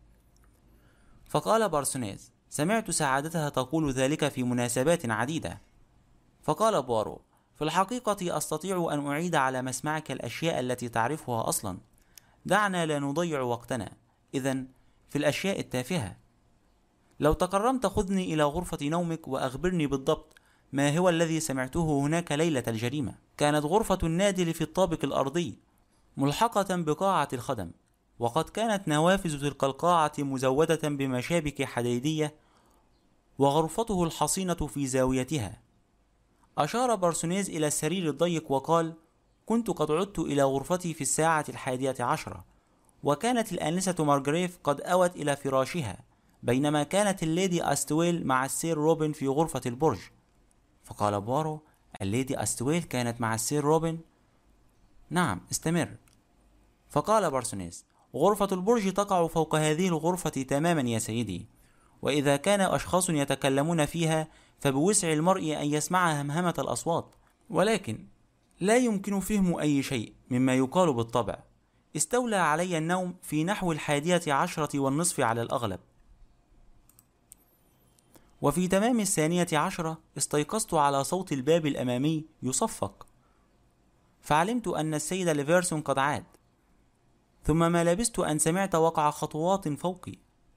فقال بارسونيز: سمعت سعادتها تقول ذلك في مناسبات عديدة. فقال بوارو: في الحقيقة أستطيع أن أعيد على مسمعك الأشياء التي تعرفها أصلا. دعنا لا نضيع وقتنا إذن في الأشياء التافهة. لو تكرمت خذني إلى غرفة نومك وأخبرني بالضبط ما هو الذي سمعته هناك ليلة الجريمة. كانت غرفة النادل في الطابق الأرضي ملحقة بقاعة الخدم، وقد كانت نوافذ تلك القاعة مزودة بمشابك حديدية، وغرفته الحصينة في زاويتها. أشار بارسونيز إلى السرير الضيق وقال: كنت قد عدت إلى غرفتي في 11:10، وكانت الآنسة مارغريف قد أوت إلى فراشها، بينما كانت الليدي أستويل مع السير روبن في غرفة البرج. فقال بوارو: الليدي أستويل كانت مع السير روبن؟ نعم، استمر. فقال بارسونيز: غرفة البرج تقع فوق هذه الغرفة تماما يا سيدي، وإذا كان أشخاص يتكلمون فيها فبوسع المرء أن يسمع همهمة الأصوات، ولكن لا يمكن فهم أي شيء مما يقال بالطبع. استولى علي النوم في نحو 11:10 على الأغلب، وفي تمام 12:10 استيقظت على صوت الباب الأمامي يصفق، فعلمت أن السيد ليفرسون قد عاد، ثم ما لبثت أن سمعت وقع خطوات فوقي،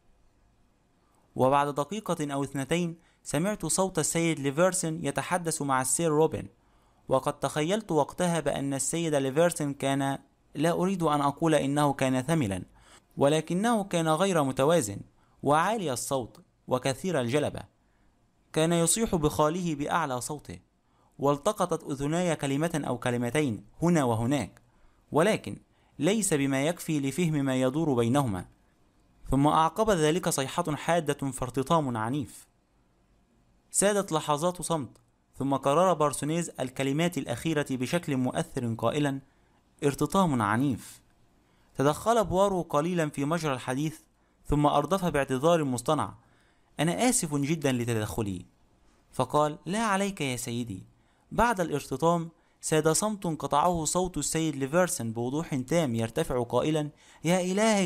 وبعد دقيقة أو 2 سمعت صوت السيد ليفرسون يتحدث مع السير روبن، وقد تخيلت وقتها بأن السيد ليفرسون كان، لا أريد أن أقول إنه كان ثملا، ولكنه كان غير متوازن وعالي الصوت وكثير الجلبة. كان يصيح بخاله بأعلى صوته، والتقطت أذناي كلمة أو كلمتين هنا وهناك، ولكن ليس بما يكفي لفهم ما يدور بينهما. ثم أعقب ذلك صيحة حادة فارتطام عنيف. سادت لحظات صمت، ثم قرر بارسونيز الكلمات الأخيرة بشكل مؤثر قائلا: ارتطام عنيف. تدخل بوارو قليلا في مجرى الحديث، ثم أردف باعتذار مصطنع: أنا آسف جدا لتدخلي. فقال: لا عليك يا سيدي. بعد الارتطام ساد صمت قطعه صوت السيد ليفرسون بوضوح تام يرتفع قائلا: يا إلهي،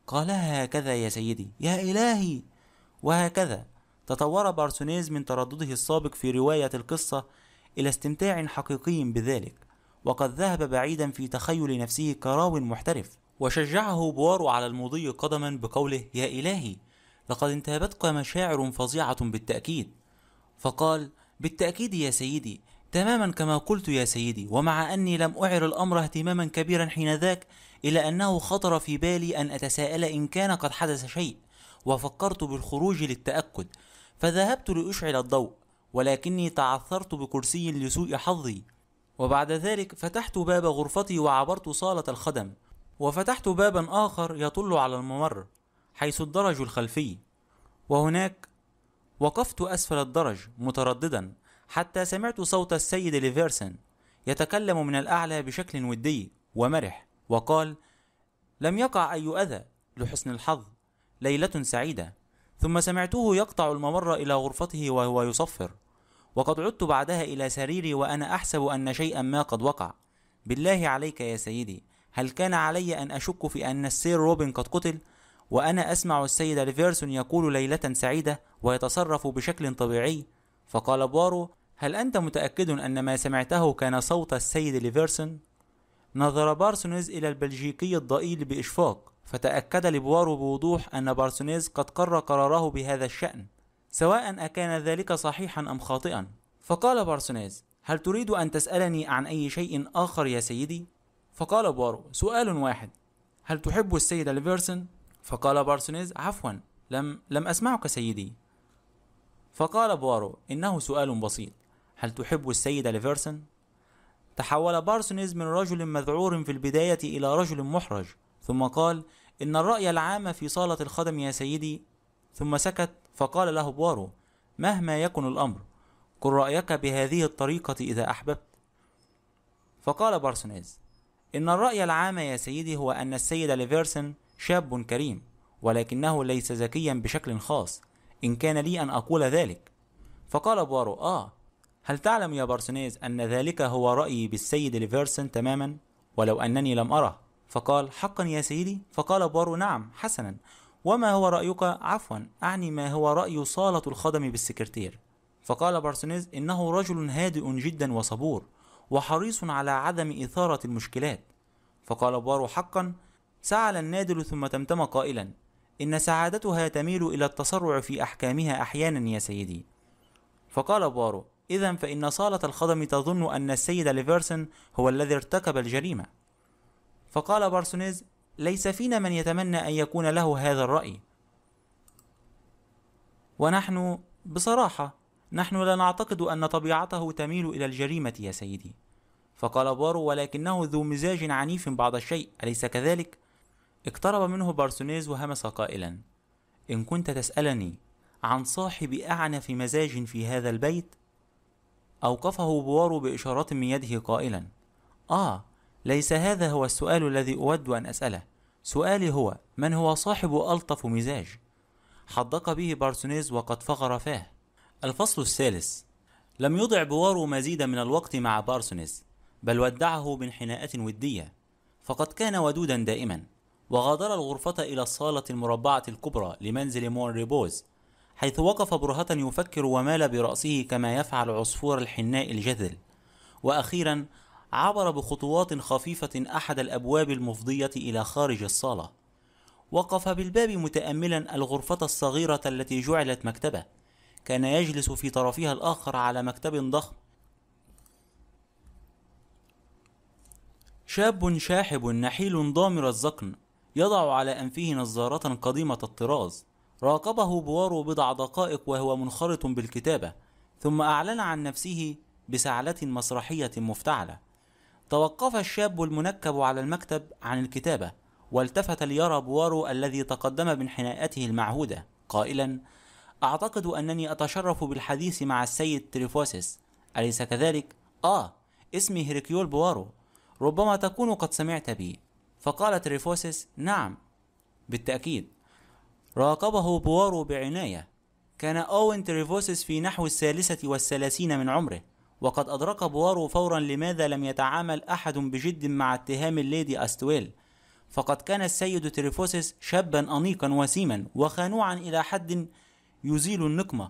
قالها هكذا يا سيدي. يا إلهي! وهكذا تطور بارسونيز من تردده السابق في رواية القصة إلى استمتاع حقيقي بذلك، وقد ذهب بعيدا في تخيل نفسه كراو محترف. وشجعه بوارو على المضي قدما بقوله: يا إلهي، لقد انتابتك مشاعر فظيعة بالتأكيد. فقال: بالتأكيد يا سيدي، تماما كما قلت يا سيدي، ومع أني لم أعر الأمر اهتماما كبيرا حينذاك، إلا أنه خطر في بالي أن أتساءل إن كان قد حدث شيء، وفكرت بالخروج للتأكد، فذهبت لأشعل الضوء، ولكني تعثرت بكرسي لسوء حظي. وبعد ذلك فتحت باب غرفتي وعبرت صالة الخدم، وفتحت بابا آخر يطل على الممر حيث الدرج الخلفي، وهناك وقفت أسفل الدرج مترددا حتى سمعت صوت السيد ليفرسون يتكلم من الأعلى بشكل ودي ومرح، وقال: لم يقع أي أذى لحسن الحظ، ليلة سعيدة. ثم سمعته يقطع الممر إلى غرفته وهو يصفر، وقد عدت بعدها إلى سريري وأنا أحسب أن شيئا ما قد وقع. بالله عليك يا سيدي، هل كان علي أن أشك في أن السير روبن قد قتل وأنا أسمع السيد ليفرسون يقول ليلة سعيدة ويتصرف بشكل طبيعي؟ فقال بوارو: هل أنت متأكد أن ما سمعته كان صوت السيد ليفرسون؟ نظر بارسونيز إلى البلجيكي الضئيل بإشفاق، فتأكد لبوارو بوضوح أن بارسونيز قد قرر قراره بهذا الشأن، سواء أكان ذلك صحيحا أم خاطئا. فقال بارسونيز: هل تريد أن تسألني عن أي شيء آخر يا سيدي؟ فقال بوارو: سؤال واحد، هل تحب السيد ليفرسون؟ فقال بارسونيز: عفوا، لم أسمعك سيدي. فقال بوارو: إنه سؤال بسيط، هل تحب السيد ليفرسون؟ تحول بارسونيز من رجل مذعور في البداية إلى رجل محرج، ثم قال: إن الرأي العام في صالة الخدم يا سيدي. ثم سكت، فقال له بوارو: مهما يكن الأمر، قل رأيك بهذه الطريقة إذا أحببت. فقال بارسونيز: إن الرأي العام يا سيدي هو أن السيد ليفرسون شاب كريم، ولكنه ليس ذكيا بشكل خاص، إن كان لي أن أقول ذلك. فقال بوارو: هل تعلم يا بارسونيز أن ذلك هو رأيي بالسيد ليفرسون تماما، ولو أنني لم أره؟ فقال: حقا يا سيدي؟ فقال بوارو: نعم، حسنا، وما هو رأيك؟ عفوا، أعني ما هو رأي صالة الخدم بالسكرتير؟ فقال بارسونيز: إنه رجل هادئ جدا وصبور، وحريص على عدم إثارة المشكلات. فقال بوارو: حقا؟ سعل النادل ثم تمتم قائلا: إن سعادتها تميل إلى التسرع في أحكامها أحيانا يا سيدي. فقال بوارو: إذن فإن صالة الخدم تظن أن السيد ليفرسون هو الذي ارتكب الجريمة. فقال بارسونيز: ليس فينا من يتمنى أن يكون له هذا الرأي، ونحن بصراحة لا نعتقد أن طبيعته تميل إلى الجريمة يا سيدي. فقال بوارو: ولكنه ذو مزاج عنيف بعض الشيء، أليس كذلك؟ اقترب منه بارسونيز وهمس قائلا: إن كنت تسألني عن صاحب أعنف مزاج في هذا البيت. أوقفه بوارو بإشارة من يده قائلا: ليس هذا هو السؤال الذي أود أن أسأله، سؤالي هو: من هو صاحب ألطف مزاج؟ حدق به بارسونيز وقد فغر فاه. الفصل الثالث. لم يضع بوارو مزيدا من الوقت مع بارسونيز، بل ودعه بانحناءة ودية، فقد كان ودودا دائما، وغادر الغرفة إلى الصالة المربعة الكبرى لمنزل مونريبوز، حيث وقف برهة يفكر ومال برأسه كما يفعل عصفور الحناء الجذل. وأخيرا عبر بخطوات خفيفة أحد الأبواب المفضية إلى خارج الصالة، وقف بالباب متأملا الغرفة الصغيرة التي جعلت مكتبة. كان يجلس في طرفها الآخر على مكتب ضخم شاب شاحب نحيل ضامر الذقن، يضع على أنفه نظارة قديمة الطراز. راقبه بوارو بضع دقائق وهو منخرط بالكتابة، ثم أعلن عن نفسه بسعلة مسرحية مفتعلة. توقف الشاب المنكب على المكتب عن الكتابة، والتفت ليرى بوارو الذي تقدم بانحناءته المعهودة قائلا: أعتقد أنني أتشرف بالحديث مع السيد تريفوسيس، أليس كذلك؟ اسمي هيركيول بوارو، ربما تكون قد سمعت بي. فقال تريفوسيس: نعم، بالتأكيد. راقبه بوارو بعناية. كان أوين تريفوسيس في نحو 33 من عمره، وقد أدرك بوارو فورا لماذا لم يتعامل أحد بجد مع اتهام الليدي أستويل، فقد كان السيد تريفوسس شابا أنيقا وسيما وخنوعا إلى حد يزيل النقمة،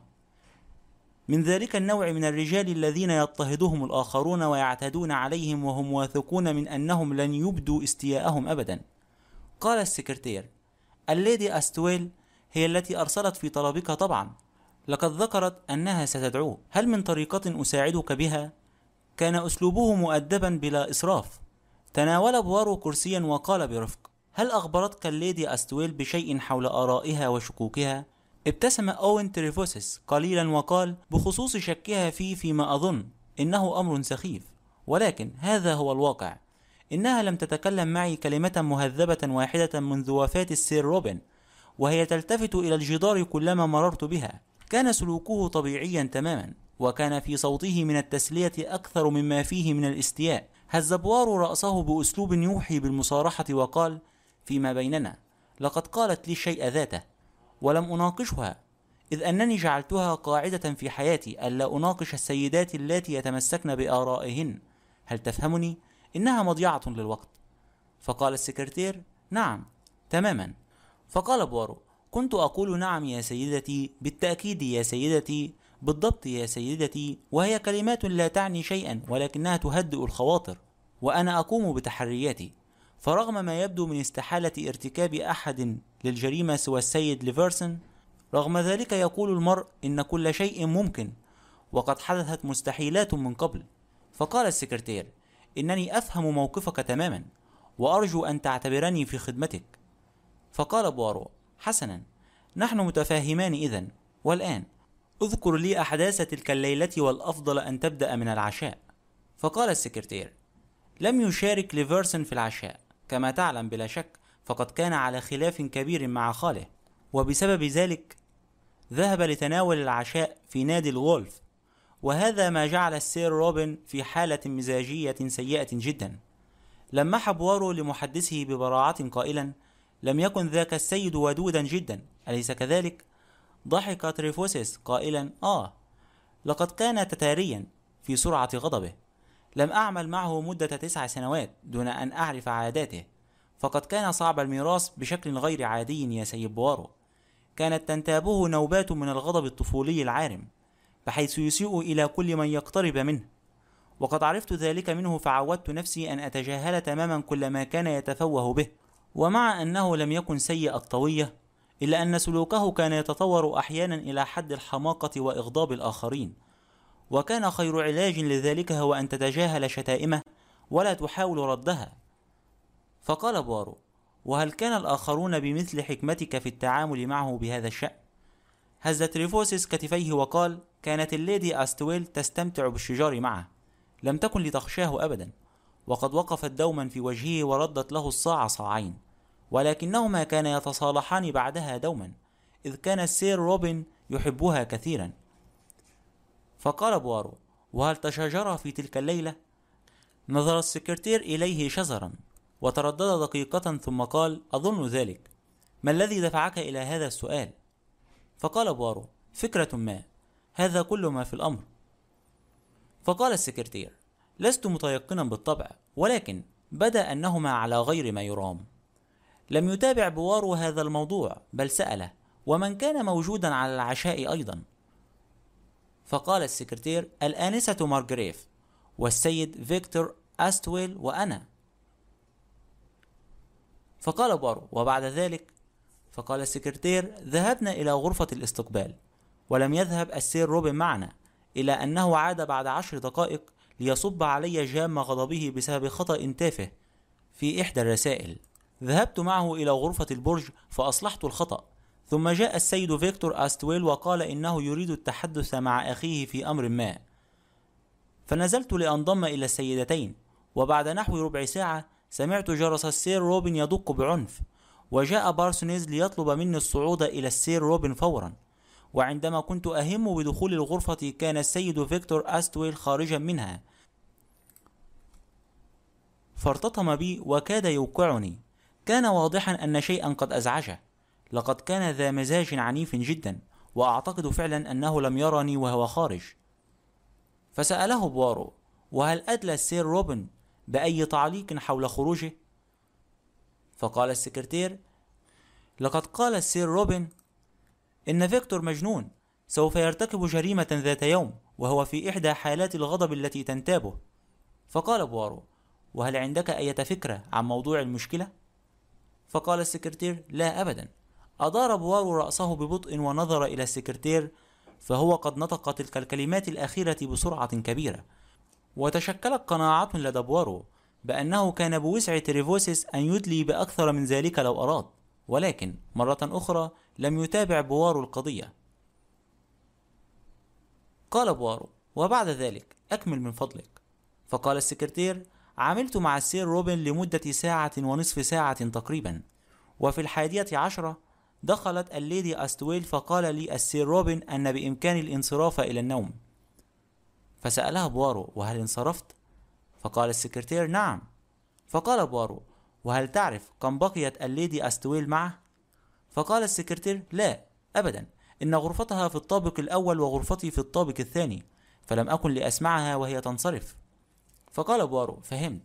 من ذلك النوع من الرجال الذين يضطهدهم الآخرون ويعتدون عليهم وهم واثقون من أنهم لن يبدوا استياءهم أبدا. قال السكرتير: الليدي أستويل هي التي أرسلت في طلبك طبعا، لقد ذكرت أنها ستدعوه، هل من طريقة أساعدك بها؟ كان أسلوبه مؤدبا بلا إسراف. تناول بوارو كرسيا وقال برفق: هل أخبرتك الليدي أستويل بشيء حول آرائها وشكوكها؟ ابتسم أوين تريفوسس قليلا وقال: بخصوص شكها فيما أظن إنه أمر سخيف، ولكن هذا هو الواقع. إنها لم تتكلم معي كلمة مهذبة واحدة منذ وفاة السير روبن، وهي تلتفت إلى الجدار كلما مررت بها. كان سلوكه طبيعيا تماما، وكان في صوته من التسلية أكثر مما فيه من الاستياء. هز بوارو رأسه بأسلوب يوحي بالمصارحة وقال: فيما بيننا لقد قالت لي الشيء ذاته، ولم أناقشها، إذ أنني جعلتها قاعدة في حياتي ألا أناقش السيدات اللاتي يتمسكن بآرائهن. هل تفهمني؟ إنها مضيعة للوقت. فقال السكرتير: نعم تماما. فقال بوارو: كنت أقول نعم يا سيدتي، بالتأكيد يا سيدتي، بالضبط يا سيدتي، وهي كلمات لا تعني شيئا ولكنها تهدئ الخواطر، وأنا أقوم بتحرياتي. فرغم ما يبدو من استحالة ارتكاب أحد للجريمة سوى السيد ليفرسون، رغم ذلك يقول المرء إن كل شيء ممكن، وقد حدثت مستحيلات من قبل. فقال السكرتير: إنني أفهم موقفك تماما، وأرجو أن تعتبرني في خدمتك. فقال بوارو: حسنا، نحن متفاهمان إذن. والآن اذكر لي أحداث تلك الليلة، والأفضل أن تبدأ من العشاء. فقال السكرتير: لم يشارك ليفرسون في العشاء كما تعلم بلا شك، فقد كان على خلاف كبير مع خاله، وبسبب ذلك ذهب لتناول العشاء في نادي الغولف، وهذا ما جعل السير روبن في حالة مزاجية سيئة جدا. لمح بوارو لمحدثه ببراعة قائلا: لم يكن ذاك السيد ودودا جدا، أليس كذلك؟ ضحك تريفوسس قائلا: لقد كان تتاريا في سرعة غضبه. لم أعمل معه مدة 9 سنوات دون أن أعرف عاداته، فقد كان صعب الميراث بشكل غير عادي يا سيد بوارو. كانت تنتابه نوبات من الغضب الطفولي العارم، بحيث يسيء إلى كل من يقترب منه، وقد عرفت ذلك منه، فعودت نفسي أن أتجاهل تماما كل ما كان يتفوه به. ومع أنه لم يكن سيء الطوية، إلا أن سلوكه كان يتطور أحيانا إلى حد الحماقة وإغضاب الآخرين، وكان خير علاج لذلك هو أن تتجاهل شتائمه ولا تحاول ردها. فقال بوارو: وهل كان الآخرون بمثل حكمتك في التعامل معه بهذا الشأن؟ هز تريفوسس كتفيه وقال: كانت الليدي أستويل تستمتع بالشجار معه، لم تكن لتخشاه أبدا، وقد وقفت دوما في وجهه وردت له الصاع صاعين، ولكنهما كان يتصالحان بعدها دوما، إذ كان السير روبن يحبها كثيرا. فقال بوارو: وهل تشاجرا في تلك الليلة؟ نظر السكرتير إليه شزرا وتردد دقيقة ثم قال: أظن ذلك. ما الذي دفعك إلى هذا السؤال؟ فقال بوارو: فكرة ما، هذا كل ما في الأمر. فقال السكرتير: لست متيقنا بالطبع، ولكن بدا أنهما على غير ما يرام. لم يتابع بوارو هذا الموضوع، بل سأله: ومن كان موجودا على العشاء أيضا؟ فقال السكرتير: الآنسة مارغريف، والسيد فيكتور أستويل، وأنا. فقال بوارو: وبعد ذلك؟ فقال السكرتير: ذهبنا إلى غرفة الاستقبال، ولم يذهب السير روبن معنا، إلى أنه عاد بعد 10 دقائق ليصب علي جام غضبه بسبب خطأ تافه في إحدى الرسائل. ذهبت معه إلى غرفة البرج فأصلحت الخطأ، ثم جاء السيد فيكتور أستويل وقال إنه يريد التحدث مع أخيه في أمر ما، فنزلت لأنضم إلى السيدتين، وبعد نحو ربع ساعة سمعت جرس السير روبن يدق بعنف، وجاء بارسونيز ليطلب مني الصعود إلى السير روبن فورا، وعندما كنت أهم بدخول الغرفة كان السيد فيكتور أستويل خارجا منها، فارتطم بي وكاد يوقعني. كان واضحا أن شيئا قد أزعجه، لقد كان ذا مزاج عنيف جدا، وأعتقد فعلا أنه لم يرني وهو خارج. فسأله بوارو: وهل أدلى السير روبن بأي تعليق حول خروجه؟ فقال السكرتير: لقد قال السير روبن إن فيكتور مجنون، سوف يرتكب جريمة ذات يوم، وهو في إحدى حالات الغضب التي تنتابه. فقال بوارو: وهل عندك أي فكرة عن موضوع المشكلة؟ فقال السكرتير: لا أبدا. أدار بوارو رأسه ببطء ونظر إلى السكرتير، فهو قد نطق تلك الكلمات الأخيرة بسرعة كبيرة، وتشكلت قناعة لدى بوارو بأنه كان بوسع تريفوسيس أن يدلي بأكثر من ذلك لو أراد، ولكن مرة أخرى لم يتابع بوارو القضية. قال بوارو: وبعد ذلك أكمل من فضلك. فقال السكرتير: عملت مع السير روبن لمدة 1.5 ساعة تقريبا، وفي 11:10 دخلت الليدي أستويل فقال لي السير روبن أن بإمكاني الانصراف إلى النوم. فسألها بوارو: وهل انصرفت؟ فقال السكرتير: نعم. فقال بوارو: وهل تعرف كم بقيت الليدي أستويل معه؟ فقال السكرتير: لا أبدا، إن غرفتها في الطابق الأول وغرفتي في الطابق الثاني، فلم أكن لأسمعها وهي تنصرف. فقال بوارو: فهمت.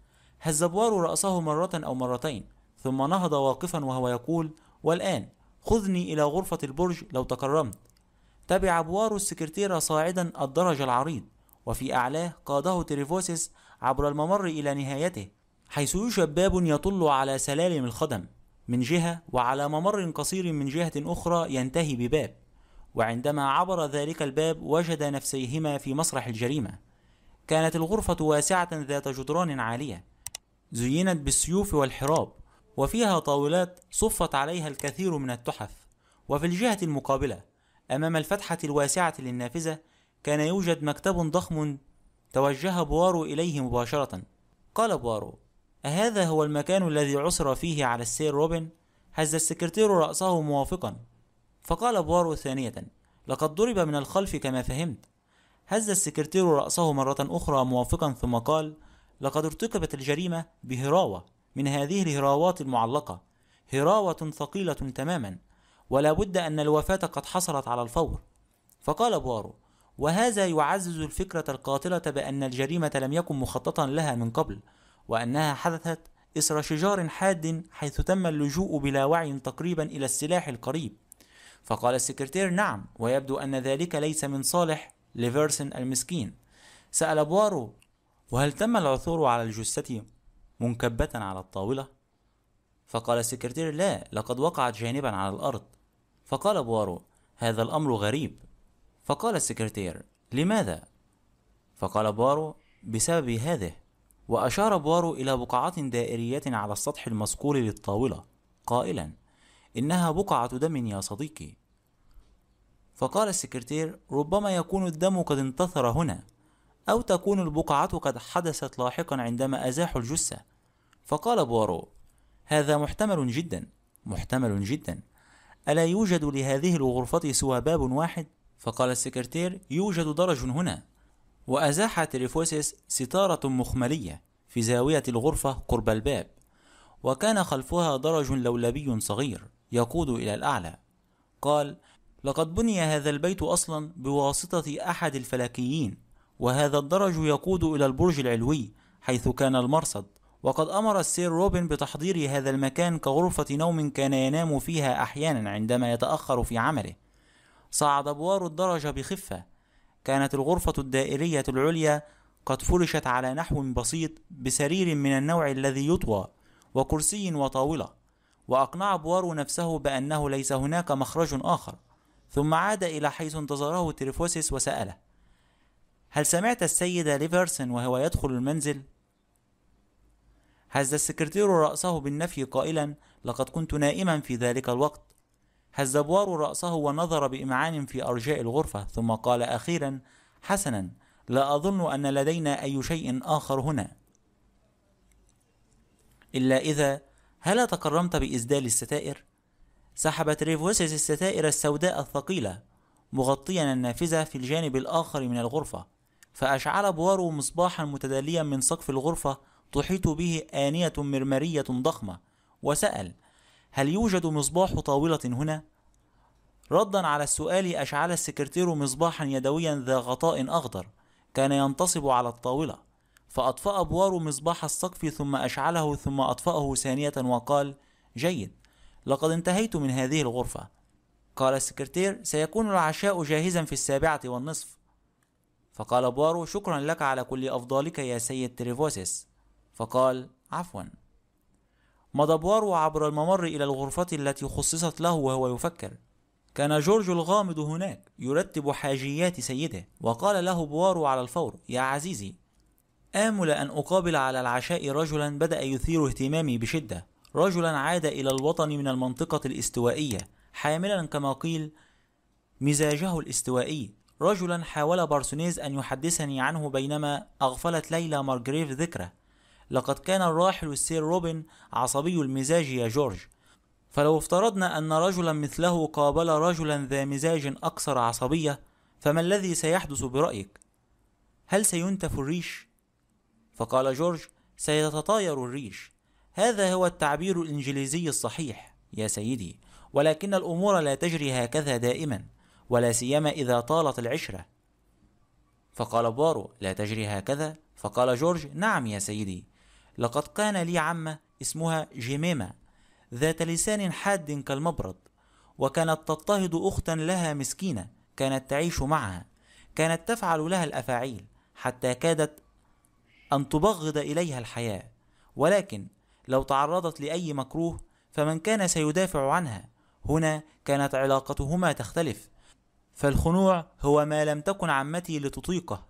هز بوارو رأسه مرة أو مرتين، ثم نهض واقفا وهو يقول: والآن خذني إلى غرفة البرج لو تكرمت. تبع بوارو السكرتير صاعدا الدرج العريض، وفي أعلاه قاده تريفوسيس عبر الممر إلى نهايته، حيث يوجد باب يطل على سلالم الخدم من جهة، وعلى ممر قصير من جهة أخرى ينتهي بباب. وعندما عبر ذلك الباب وجد نفسيهما في مسرح الجريمة. كانت الغرفة واسعة ذات جدران عالية زينت بالسيوف والحراب، وفيها طاولات صفت عليها الكثير من التحف. وفي الجهة المقابلة أمام الفتحة الواسعة للنافذة كان يوجد مكتب ضخم توجه بوارو إليه مباشرة. قال بوارو: أهذا هو المكان الذي عثر فيه على السير روبن؟ هز السكرتير رأسه موافقا. فقال بوارو ثانية: لقد ضرب من الخلف كما فهمت. هز السكرتير رأسه مرة أخرى موافقا، ثم قال: لقد ارتكبت الجريمة بهراوة من هذه الهراوات المعلقة، هراوة ثقيلة تماما، ولا بد أن الوفاة قد حصلت على الفور. فقال بوارو: وهذا يعزز الفكرة القاتلة بأن الجريمة لم يكن مخططا لها من قبل، وأنها حدثت إثر شجار حاد حيث تم اللجوء بلا وعي تقريبا إلى السلاح القريب. فقال السكرتير: نعم، ويبدو أن ذلك ليس من صالح ليفرسن المسكين. سأل بوارو: وهل تم العثور على الجثة منكبة على الطاولة؟ فقال السكرتير: لا، لقد وقعت جانبا على الأرض. فقال بوارو: هذا الأمر غريب. فقال السكرتير: لماذا؟ فقال بوارو: بسبب هذه. وأشار بوارو إلى بقعة دائرية على السطح المصقول للطاولة قائلا: إنها بقعة دم يا صديقي. فقال السكرتير: ربما يكون الدم قد انتثر هنا، أو تكون البقعة قد حدثت لاحقا عندما أزاحوا الجثة. فقال بوارو: هذا محتمل جدا، محتمل جدا. ألا يوجد لهذه الغرفة سوى باب واحد؟ فقال السكرتير: يوجد درج هنا. وأزاح تريفوسيس ستارة مخملية في زاوية الغرفة قرب الباب، وكان خلفها درج لولبي صغير يقود إلى الأعلى. قال: لقد بني هذا البيت أصلا بواسطة أحد الفلكيين، وهذا الدرج يقود إلى البرج العلوي حيث كان المرصد، وقد أمر السير روبن بتحضير هذا المكان كغرفة نوم كان ينام فيها أحيانا عندما يتأخر في عمله. صعد بوارو الدرج بخفة. كانت الغرفة الدائرية العليا قد فرشت على نحو بسيط بسرير من النوع الذي يطوى وكرسي وطاولة، وأقنع بوارو نفسه بأنه ليس هناك مخرج آخر. ثم عاد إلى حيث انتظره تريفوسيس وسأله: هل سمعت السيد ليفرسن وهو يدخل المنزل؟ هز السكرتير رأسه بالنفي قائلا: لقد كنت نائما في ذلك الوقت. هز بوارو رأسه ونظر بإمعان في أرجاء الغرفة، ثم قال أخيرا: حسنا، لا أظن أن لدينا أي شيء آخر هنا، إلا إذا هل تكرمت بإسدال الستائر؟ سحب تريفوسيس الستائر السوداء الثقيلة مغطيا النافذة في الجانب الآخر من الغرفة، فأشعل بوارو مصباحا متداليا من سقف الغرفة تحيط به آنية مرمرية ضخمة، وسأل: هل يوجد مصباح طاولة هنا؟ ردا على السؤال أشعل السكرتير مصباحا يدويا ذا غطاء أخضر كان ينتصب على الطاولة، فأطفأ بوارو مصباح السقف ثم أشعله ثم أطفأه ثانية وقال: جيد، لقد انتهيت من هذه الغرفة. قال السكرتير: سيكون العشاء جاهزا في 7:30. فقال بوارو: شكرا لك على كل أفضالك يا سيد تريفوسيس. فقال: عفوا. مضى بوارو عبر الممر إلى الغرفة التي خصصت له وهو يفكر. كان جورج الغامض هناك يرتب حاجيات سيده، وقال له بوارو على الفور: يا عزيزي، آمل أن أقابل على العشاء رجلا بدأ يثير اهتمامي بشدة، رجلا عاد إلى الوطن من المنطقة الاستوائية حاملا كما قيل مزاجه الاستوائي، رجلا حاول بارسونيز أن يحدثني عنه بينما أغفلت ليلى مارغريف ذكره. لقد كان الراحل السير روبن عصبي المزاج يا جورج، فلو افترضنا أن رجلا مثله قابل رجلا ذا مزاج أكثر عصبية، فما الذي سيحدث برأيك؟ هل سينتف الريش؟ فقال جورج: سيتطاير الريش. هذا هو التعبير الإنجليزي الصحيح يا سيدي، ولكن الأمور لا تجري هكذا دائما، ولا سيما إذا طالت العشرة. فقال بوارو: لا تجري هكذا؟ فقال جورج: نعم يا سيدي، لقد كان لي عمة اسمها جيميمة ذات لسان حاد كالمبرد، وكانت تضطهد أختا لها مسكينة كانت تعيش معها، كانت تفعل لها الأفاعيل حتى كادت أن تبغض إليها الحياة، ولكن لو تعرضت لأي مكروه فمن كان سيدافع عنها؟ هنا كانت علاقتهما تختلف، فالخنوع هو ما لم تكن عمتي لتطيقه.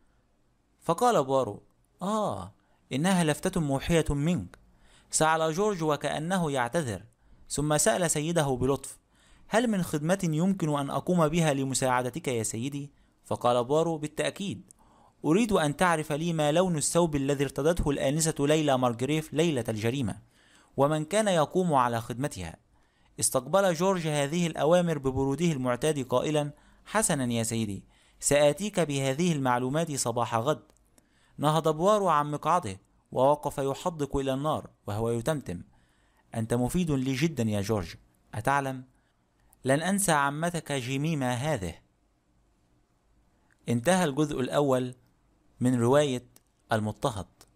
فقال بوارو: إنها لفتة موحية منك. سأل جورج وكأنه يعتذر، ثم سأل سيده بلطف: هل من خدمة يمكن أن أقوم بها لمساعدتك يا سيدي؟ فقال بوارو: بالتأكيد، أريد أن تعرف لي ما لون الثوب الذي ارتدته الآنسة ليلى مارغريف ليلة الجريمة، ومن كان يقوم على خدمتها. استقبل جورج هذه الأوامر ببروده المعتاد قائلا: حسنا يا سيدي، سآتيك بهذه المعلومات صباح غد. نهض بوارو عن مقعده ووقف يحدق إلى النار وهو يتمتم: أنت مفيد لي جدا يا جورج، أتعلم؟ لن أنسى عمتك جيميمة هذه. انتهى الجزء الأول من رواية المضطهد.